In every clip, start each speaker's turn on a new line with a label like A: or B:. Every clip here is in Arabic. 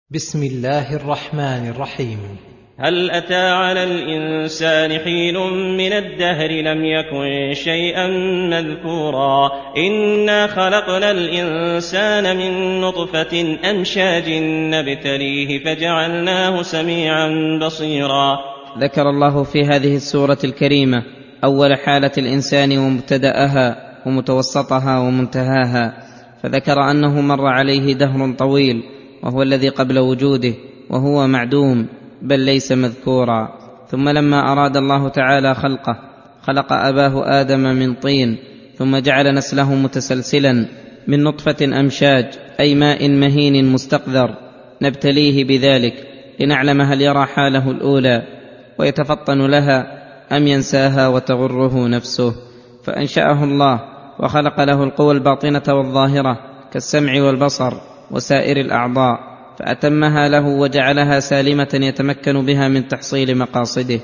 A: بسم الله الرحمن الرحيم.
B: هل أتى على الإنسان حين من الدهر لم يكن شيئا مذكورا إنا خلقنا الإنسان من نطفة أمشاج نبتليه فجعلناه سميعا بصيرا.
C: ذكر الله في هذه السورة الكريمة أول حالة الإنسان ومبتدأها ومتوسطها ومنتهاها، فذكر أنه مر عليه دهر طويل وهو الذي قبل وجوده وهو معدوم بل ليس مذكورا. ثم لما أراد الله تعالى خلقه خلق أباه آدم من طين، ثم جعل نسله متسلسلا من نطفة أمشاج أي ماء مهين مستقذر نبتليه بذلك لنعلم هل يرى حاله الأولى ويتفطن لها أم ينساها وتغره نفسه. فأنشأه الله وخلق له القوى الباطنة والظاهرة كالسمع والبصر وسائر الأعضاء، فأتمها له وجعلها سالمة يتمكن بها من تحصيل مقاصده.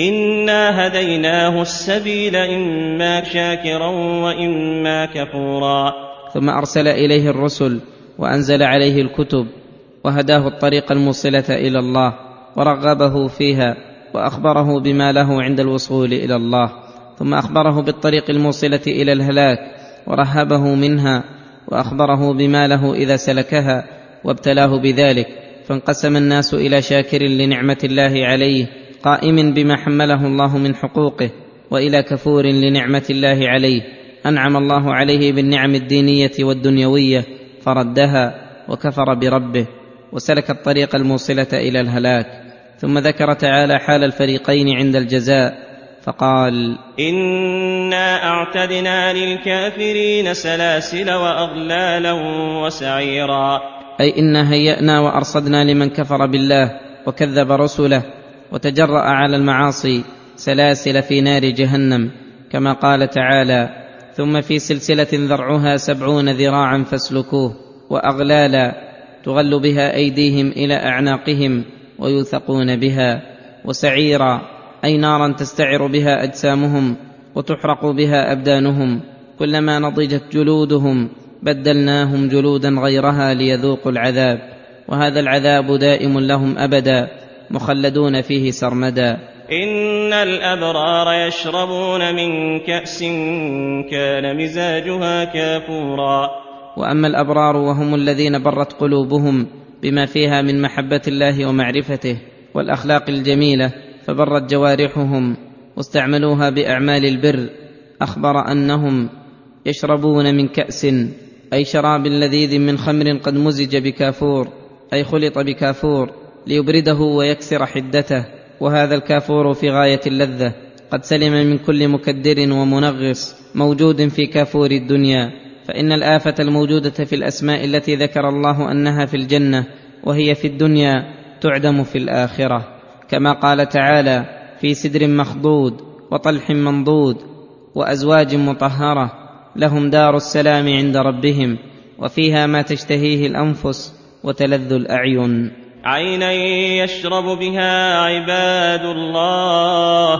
B: إنا هديناه السبيل إما شاكرا وإما كفورا.
C: ثم أرسل إليه الرسل وأنزل عليه الكتب وهداه الطريق الموصلة إلى الله ورغبه فيها وأخبره بما له عند الوصول إلى الله، ثم أخبره بالطريق الموصلة إلى الهلاك ورهبه منها وأخبره بما له إذا سلكها وابتلاه بذلك. فانقسم الناس إلى شاكر لنعمة الله عليه قائم بما حمله الله من حقوقه، وإلى كفور لنعمة الله عليه أنعم الله عليه بالنعم الدينية والدنيوية فردها وكفر بربه وسلك الطريق الموصلة إلى الهلاك. ثم ذكر تعالى حال الفريقين عند الجزاء فقال:
B: إنا أعتدنا للكافرين سلاسل وأغلالا وسعيرا.
C: أي إنا هيأنا وأرصدنا لمن كفر بالله وكذب رسله وتجرأ على المعاصي سلاسل في نار جهنم، كما قال تعالى: ثم في سلسلة ذرعها 70 ذراعا فاسلكوه، وأغلالا تغل بها أيديهم إلى أعناقهم ويوثقون بها، وسعيرا أي نارا تستعر بها أجسامهم وتحرق بها أبدانهم، كلما نضجت جلودهم بدلناهم جلودا غيرها ليذوقوا العذاب، وهذا العذاب دائم لهم أبدا مخلدون فيه سرمدا.
B: إن الأبرار يشربون من كأس كان مزاجها كافورا.
C: وأما الأبرار وهم الذين برت قلوبهم بما فيها من محبة الله ومعرفته والأخلاق الجميلة فبرت جوارحهم واستعملوها بأعمال البر، أخبر أنهم يشربون من كأس أي شراب لذيذ من خمر قد مزج بكافور أي خلط بكافور ليبرده ويكسر حدته، وهذا الكافور في غاية اللذة قد سلم من كل مكدر ومنغص موجود في كافور الدنيا. فإن الآفة الموجودة في الأسماء التي ذكر الله أنها في الجنة وهي في الدنيا تعدم في الآخرة، كما قال تعالى: في سدر مخضود وطلح منضود وأزواج مطهرة لهم دار السلام عند ربهم وفيها ما تشتهيه الأنفس وتلذ الأعين.
B: عينا يشرب بها عباد الله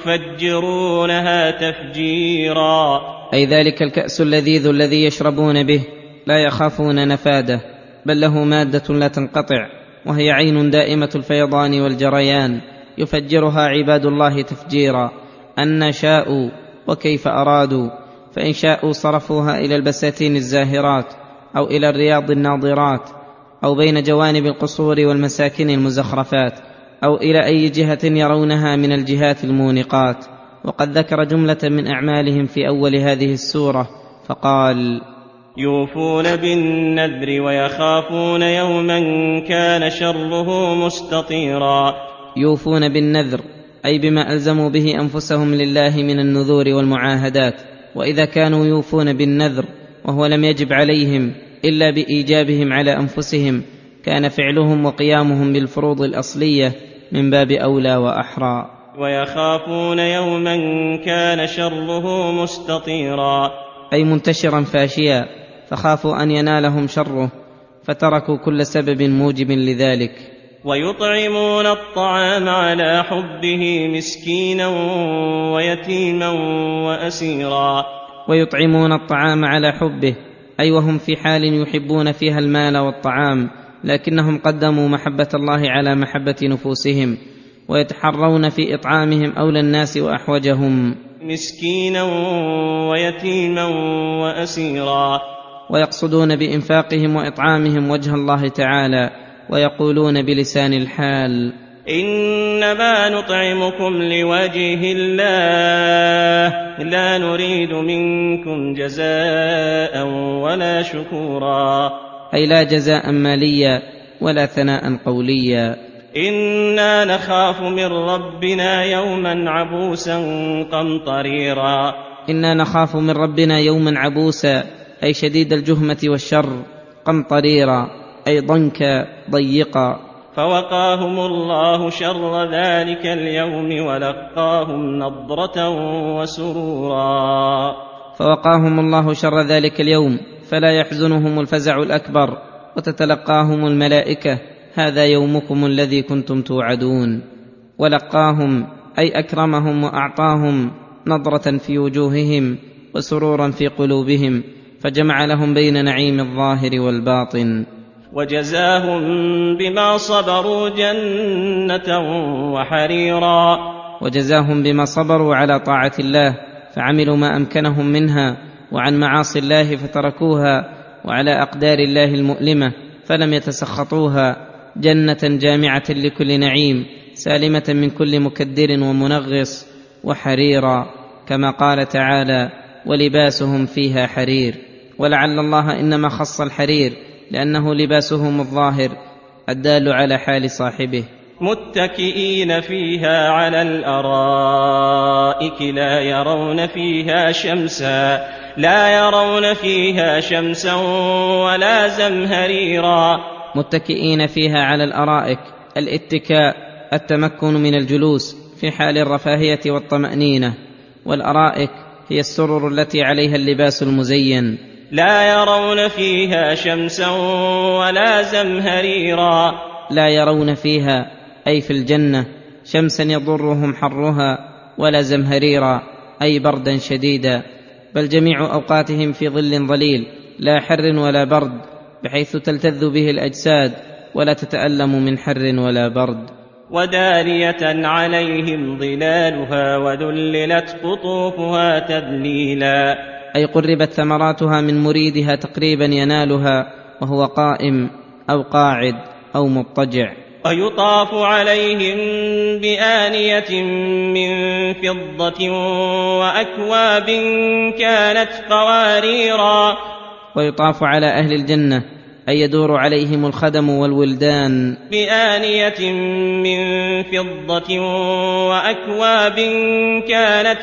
B: يفجرونها تفجيرا.
C: أي ذلك الكأس اللذيذ الذي يشربون به لا يخافون نفاده، بل له مادة لا تنقطع وهي عين دائمة الفيضان والجريان يفجرها عباد الله تفجيرا أن شاءوا وكيف أرادوا، فإن شاءوا صرفوها إلى البساتين الزاهرات أو إلى الرياض الناضرات أو بين جوانب القصور والمساكن المزخرفات أو إلى أي جهة يرونها من الجهات المونقات. وقد ذكر جملة من أعمالهم في أول هذه السورة فقال:
B: يوفون بالنذر ويخافون يوما كان شره مستطيرا.
C: يوفون بالنذر أي بما ألزموا به أنفسهم لله من النذور والمعاهدات، وإذا كانوا يوفون بالنذر وهو لم يجب عليهم إلا بإيجابهم على أنفسهم كان فعلهم وقيامهم بالفروض الأصلية من باب أولى وأحرى.
B: ويخافون يوما كان شره مستطيرا
C: أي منتشرا فاشيا، فخافوا أن ينالهم شره فتركوا كل سبب موجب لذلك.
B: ويطعمون الطعام على حبه مسكينا ويتيما وأسيرا.
C: ويطعمون الطعام على حبه أي وهم في حال يحبون فيها المال والطعام لكنهم قدموا محبة الله على محبة نفوسهم، ويتحرون في إطعامهم أولى الناس وأحوجهم،
B: مسكينا ويتيما وأسيرا،
C: ويقصدون بإنفاقهم وإطعامهم وجه الله تعالى، ويقولون بلسان الحال:
B: إنما نطعمكم لوجه الله لا نريد منكم جزاء ولا شكورا،
C: أي لا جزاء ماليا ولا ثناء قوليا.
B: إنا نخاف من ربنا يوما عبوسا قمطريرا،
C: إنا نخاف من ربنا يوما عبوسا أي شديد الجهمة والشر، قمطريرا أي ضنكا ضيقا.
B: فوقاهم الله شر ذلك اليوم ولقاهم نضرة وسرورا،
C: فوقاهم الله شر ذلك اليوم فلا يحزنهم الفزع الأكبر، وتتلقاهم الملائكة: هذا يومكم الذي كنتم توعدون. ولقاهم أي أكرمهم وأعطاهم نضرة في وجوههم وسرورا في قلوبهم، فجمع لهم بين نعيم الظاهر والباطن.
B: وجزاهم بما صبروا جنة وحريرا،
C: وجزاهم بما صبروا على طاعة الله فعملوا ما أمكنهم منها، وعن معاصي الله فتركوها، وعلى أقدار الله المؤلمة فلم يتسخطوها، جنة جامعة لكل نعيم سالمة من كل مكدر ومنغص، وحريرا كما قال تعالى: ولباسهم فيها حرير. ولعل الله إنما خص الحرير لأنه لباسهم الظاهر الدال على حال صاحبه.
B: متكئين فيها على الأرائك لا يرون فيها شمسا ولا زمهريرا.
C: متكئين فيها على الأرائك، الاتكاء التمكن من الجلوس في حال الرفاهية والطمأنينة، والأرائك هي السرر التي عليها اللباس المزين.
B: لا يرون فيها شمسا ولا زمهريرا،
C: لا يرون فيها أي في الجنة شمسا يضرهم حرها، ولا زمهريرا أي بردا شديدا، بل جميع أوقاتهم في ظل ظليل لا حر ولا برد، بحيث تلتذ به الأجساد ولا تتألم من حر ولا برد.
B: ودانية عليهم ظلالها وذللت قطوفها تذليلا،
C: أي قربت ثمراتها من مريدها تقريبا ينالها وهو قائم أو قاعد أو مضطجع.
B: ويطاف عليهم بآنية من فضة وأكواب كانت قواريرا.
C: ويطاف على أهل الجنة أي يدور عليهم الخدم والولدان
B: بآنية من فضة وأكواب كانت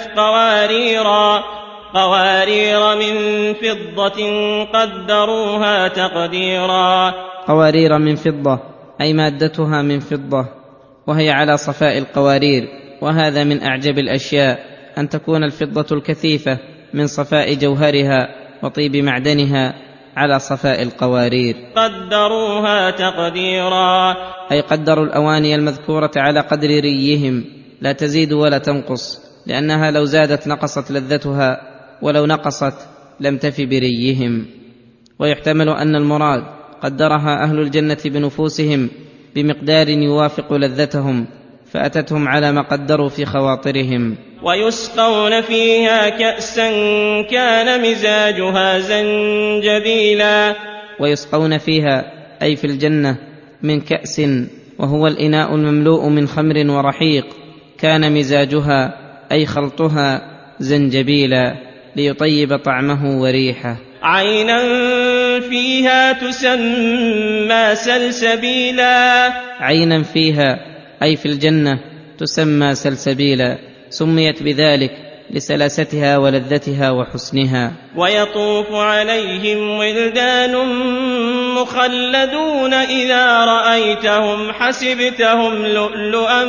B: قوارير من فضة قدروها تقديرا.
C: قوارير من فضة أي مادتها من فضة، وهي على صفاء القوارير، وهذا من أعجب الأشياء أن تكون الفضة الكثيفة من صفاء جوهرها وطيب معدنها على صفاء القوارير.
B: قدروها تقديرا
C: أي قدروا الأواني المذكورة على قدر ريهم، لا تزيد ولا تنقص، لأنها لو زادت نقصت لذتها، ولو نقصت لم تف بريهم. ويحتمل أن المراد قدرها أهل الجنة بنفوسهم بمقدار يوافق لذتهم، فأتتهم على ما قدروا في خواطرهم.
B: ويسقون فيها كأسا كان مزاجها زنجبيلا.
C: ويسقون فيها أي في الجنة من كأس، وهو الإناء المملوء من خمر ورحيق، كان مزاجها أي خلطها زنجبيلا ليطيب طعمه وريحه.
B: عينا فيها تسمى سلسبيلا.
C: عينا فيها أي في الجنة تسمى سلسبيلا، سميت بذلك لسلاستها ولذتها وحسنها.
B: ويطوف عليهم ولدان مخلدون إذا رأيتهم حسبتهم لؤلؤا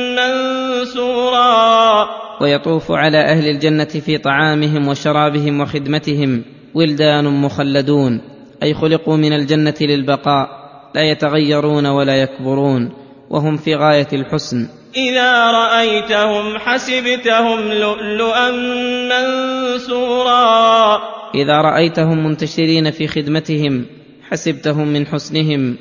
B: منثورا.
C: ويطوف على أهل الجنة في طعامهم وشرابهم وخدمتهم ولدان مخلدون، أي خلقوا من الجنة للبقاء، لا يتغيرون ولا يكبرون، وهم في غاية الحسن.
B: إذا رأيتهم حسبتهم لؤلؤا منثورا.
C: إذا رأيتهم منتشرين في خدمتهم حسبتهم من حسنهم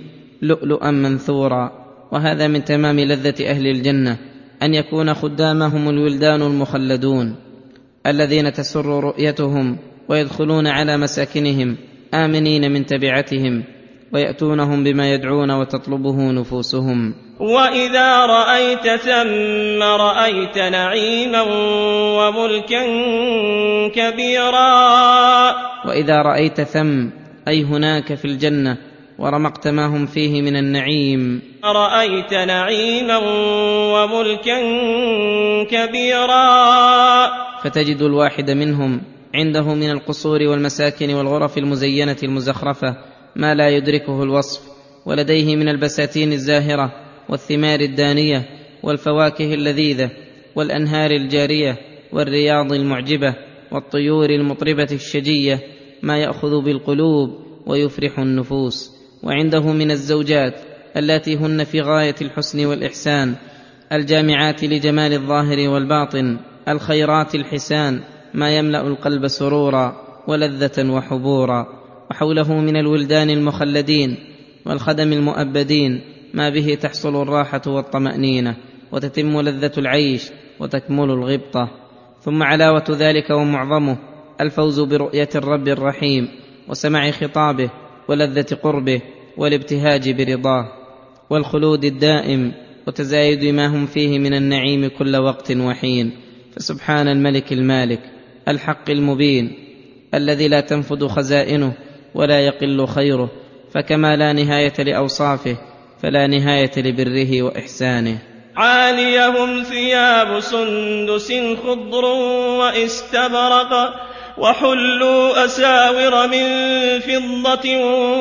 C: لؤلؤا منثورا. وهذا من تمام لذة أهل الجنة، أن يكون خدامهم الولدان المخلدون الذين تسر رؤيتهم، ويدخلون على مساكنهم آمنين من تبعتهم، ويأتونهم بما يدعون وتطلبه نفوسهم.
B: وإذا رأيت ثم رأيت نعيما وملكا كبيرا.
C: وإذا رأيت ثم أي هناك في الجنة، ورمقت ما هم فيه من النعيم،
B: رأيت نعيما وملكا كبيرا.
C: فتجد الواحد منهم عنده من القصور والمساكن والغرف المزينة المزخرفة ما لا يدركه الوصف، ولديه من البساتين الزاهرة والثمار الدانية والفواكه اللذيذة والأنهار الجارية والرياض المعجبة والطيور المطربة الشجية ما يأخذ بالقلوب ويفرح النفوس. وعنده من الزوجات اللاتي هن في غاية الحسن والإحسان، الجامعات لجمال الظاهر والباطن، الخيرات الحسان ما يملأ القلب سرورا ولذة وحبورا. وحوله من الولدان المخلدين والخدم المؤبدين ما به تحصل الراحة والطمأنينة، وتتم لذة العيش وتكمل الغبطة. ثم علاوة ذلك ومعظمه الفوز برؤية الرب الرحيم، وسماع خطابه، ولذة قربه، والابتهاج برضاه، والخلود الدائم، وتزايد ما هم فيه من النعيم كل وقت وحين. فسبحان الملك المالك الحق المبين، الذي لا تنفد خزائنه ولا يقل خيره، فكما لا نهاية لأوصافه فلا نهاية لبره وإحسانه.
B: عاليهم ثياب سندس خضر واستبرق، وحلوا أساور من فضة،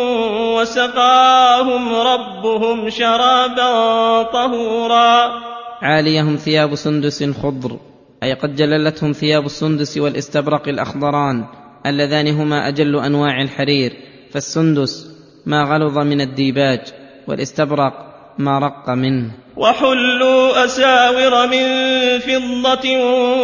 B: وسقاهم ربهم شرابا طهورا.
C: عاليهم ثياب سندس خضر، أي قد جللتهم ثياب السندس والاستبرق الأخضران، اللذان هما أجل أنواع الحرير. فالسندس ما غلظ من الديباج، والاستبرق ما رق منه.
B: وحلوا أساور من فضة،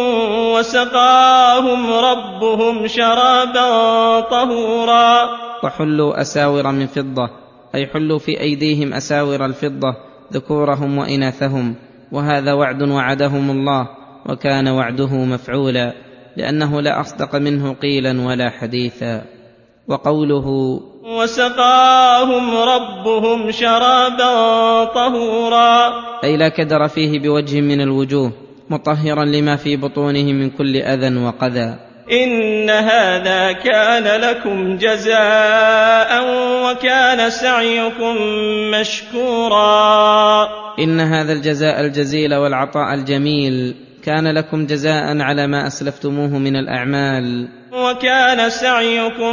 B: وسقاهم ربهم شرابا طهورا.
C: وحلوا أساور من فضة، أي حلوا في أيديهم أساور الفضة ذكورهم وإناثهم، وهذا وعد وعدهم الله، وكان وعده مفعولا، لأنه لا أصدق منه قيلا ولا حديثا. وقوله
B: وسقاهم ربهم شرابا طهورا،
C: أي لا كدر فيه بوجه من الوجوه، مطهرا لما في بطونه من كل أذى وقذى.
B: إن هذا كان لكم جزاء وكان سعيكم مشكورا.
C: إن هذا الجزاء الجزيل والعطاء الجميل كان لكم جزاء على ما أسلفتموه من الأعمال،
B: وكان سعيكم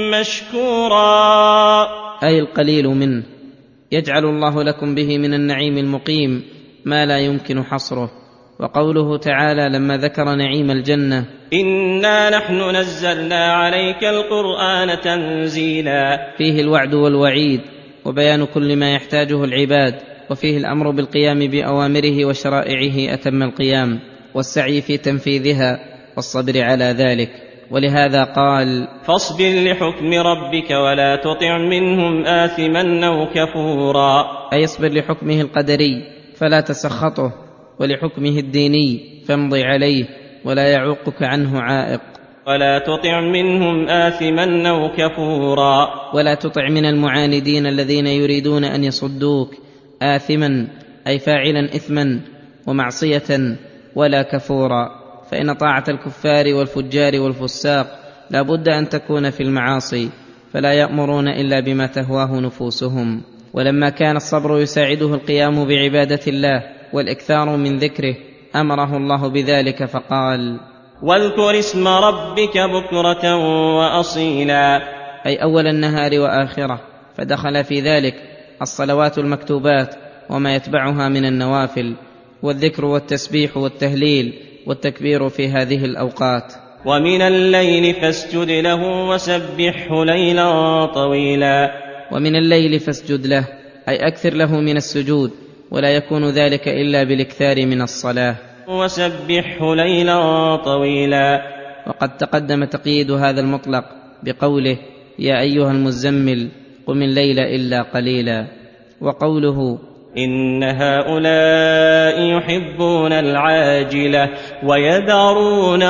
B: مشكورا،
C: أي القليل منه، يجعل الله لكم به من النعيم المقيم ما لا يمكن حصره. وقوله تعالى لما ذكر نعيم الجنة:
B: إنا نحن نزلنا عليك القرآن تنزيلا،
C: فيه الوعد والوعيد وبيان كل ما يحتاجه العباد، وفيه الأمر بالقيام بأوامره وشرائعه أتم القيام، والسعي في تنفيذها والصبر على ذلك. ولهذا قال:
B: فاصبر لحكم ربك ولا تطع منهم آثما أو كفورا،
C: أي اصبر لحكمه القدري فلا تسخطه، ولحكمه الديني فامض عليه ولا يعوقك عنه عائق.
B: ولا تطع منهم آثما أو كفورا،
C: ولا تطع من المعاندين الذين يريدون أن يصدوك، آثما أي فاعلا إثما ومعصية، ولا كفورا، فإن طاعة الكفار والفجار والفساق لا بد أن تكون في المعاصي، فلا يأمرون إلا بما تهواه نفوسهم. ولما كان الصبر يساعده القيام بعبادة الله والإكثار من ذكره أمره الله بذلك فقال:
B: واذكر اسم ربك بكرة وأصيلا،
C: أي أول النهار وآخره، فدخل في ذلك الصلوات المكتوبات وما يتبعها من النوافل، والذكر والتسبيح والتهليل والتكبير في هذه الأوقات.
B: ومن الليل فاسجد له وسبحه ليلا طويلا،
C: ومن الليل فاسجد له، أي أكثر له من السجود، ولا يكون ذلك إلا بالاكثار من الصلاة.
B: وسبحه ليلا طويلا،
C: وقد تقدم تقييد هذا المطلق بقوله: يا أيها المزمل قم الليل إلا قليلا، وقوله
B: إن هؤلاء يحبون العاجلة ويذرون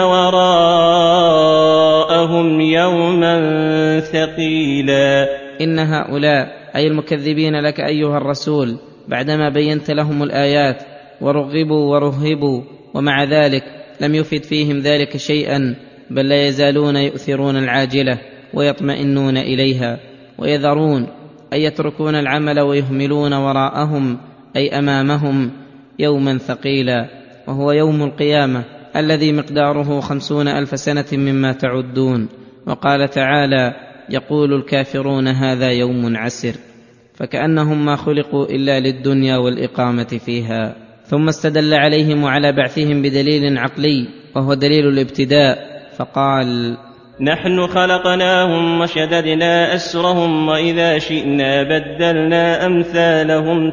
B: وراءهم يوما ثقيلا.
C: إن هؤلاء أي المكذبين لك أيها الرسول بعدما بينت لهم الآيات ورغبوا ورهبوا، ومع ذلك لم يفد فيهم ذلك شيئا، بل لا يزالون يؤثرون العاجلة ويطمئنون إليها، ويذرون أي يتركون العمل ويهملون وراءهم أي أمامهم يوما ثقيلا، وهو يوم القيامة الذي مقداره 50,000 سنة مما تعدون. وقال تعالى: يقول الكافرون هذا يوم عسر، فكأنهم ما خلقوا إلا للدنيا والإقامة فيها. ثم استدل عليهم وعلى بعثهم بدليل عقلي وهو دليل الابتداء، فقال:
B: نحن خلقناهم وشددنا أسرهم وإذا شئنا بدلنا أمثالهم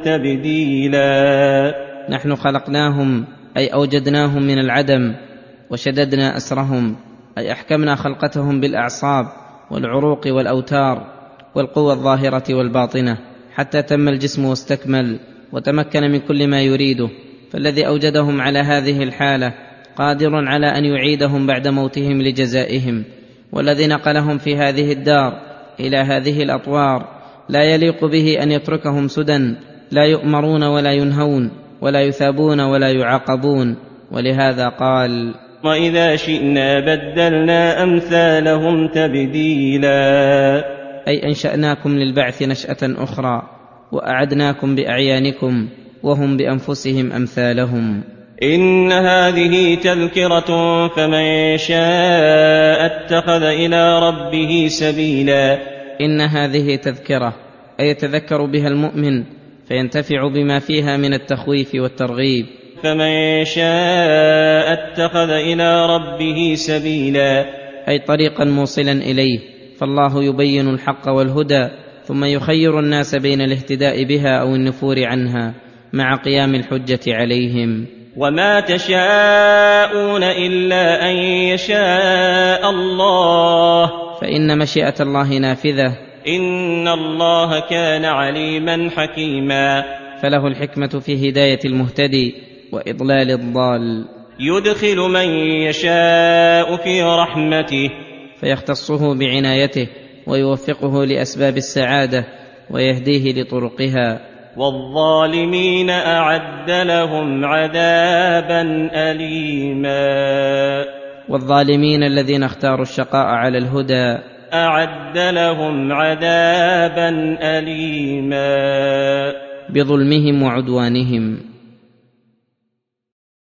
B: تبديلا.
C: نحن خلقناهم أي أوجدناهم من العدم، وشددنا أسرهم أي أحكمنا خلقتهم بالأعصاب والعروق والأوتار والقوى الظاهرة والباطنة، حتى تم الجسم واستكمل وتمكن من كل ما يريده. فالذي أوجدهم على هذه الحالة قادر على أن يعيدهم بعد موتهم لجزائهم، والذي نقلهم في هذه الدار إلى هذه الأطوار لا يليق به أن يتركهم سدى، لا يؤمرون ولا ينهون ولا يثابون ولا يعاقبون. ولهذا قال:
B: وإذا شئنا بدلنا أمثالهم تبديلا،
C: أي أنشأناكم للبعث نشأة أخرى وأعدناكم بأعيانكم وهم بأنفسهم أمثالهم.
B: إن هذه تذكرة فمن شاء اتخذ إلى ربه سبيلا.
C: إن هذه تذكرة أي يتذكر بها المؤمن فينتفع بما فيها من التخويف والترغيب.
B: فمن شاء اتخذ إلى ربه سبيلا،
C: أي طريقا موصلا إليه، فالله يبين الحق والهدى ثم يخير الناس بين الاهتداء بها أو النفور عنها مع قيام الحجة عليهم.
B: وما تشاءون إلا أن يشاء الله،
C: فإن مشيئة الله نافذة.
B: إن الله كان عليما حكيما.
C: فله الحكمة في هداية المهتدي وإضلال الضال.
B: يدخل من يشاء في رحمته،
C: فيختصه بعنايته ويوفقه لأسباب السعادة ويهديه لطرقها.
B: والظالمين أعد لهم عذابا أليما.
C: والظالمين الذين اختاروا الشقاء على الهدى
B: أعد لهم عذابا أليما
C: بظلمهم وعدوانهم.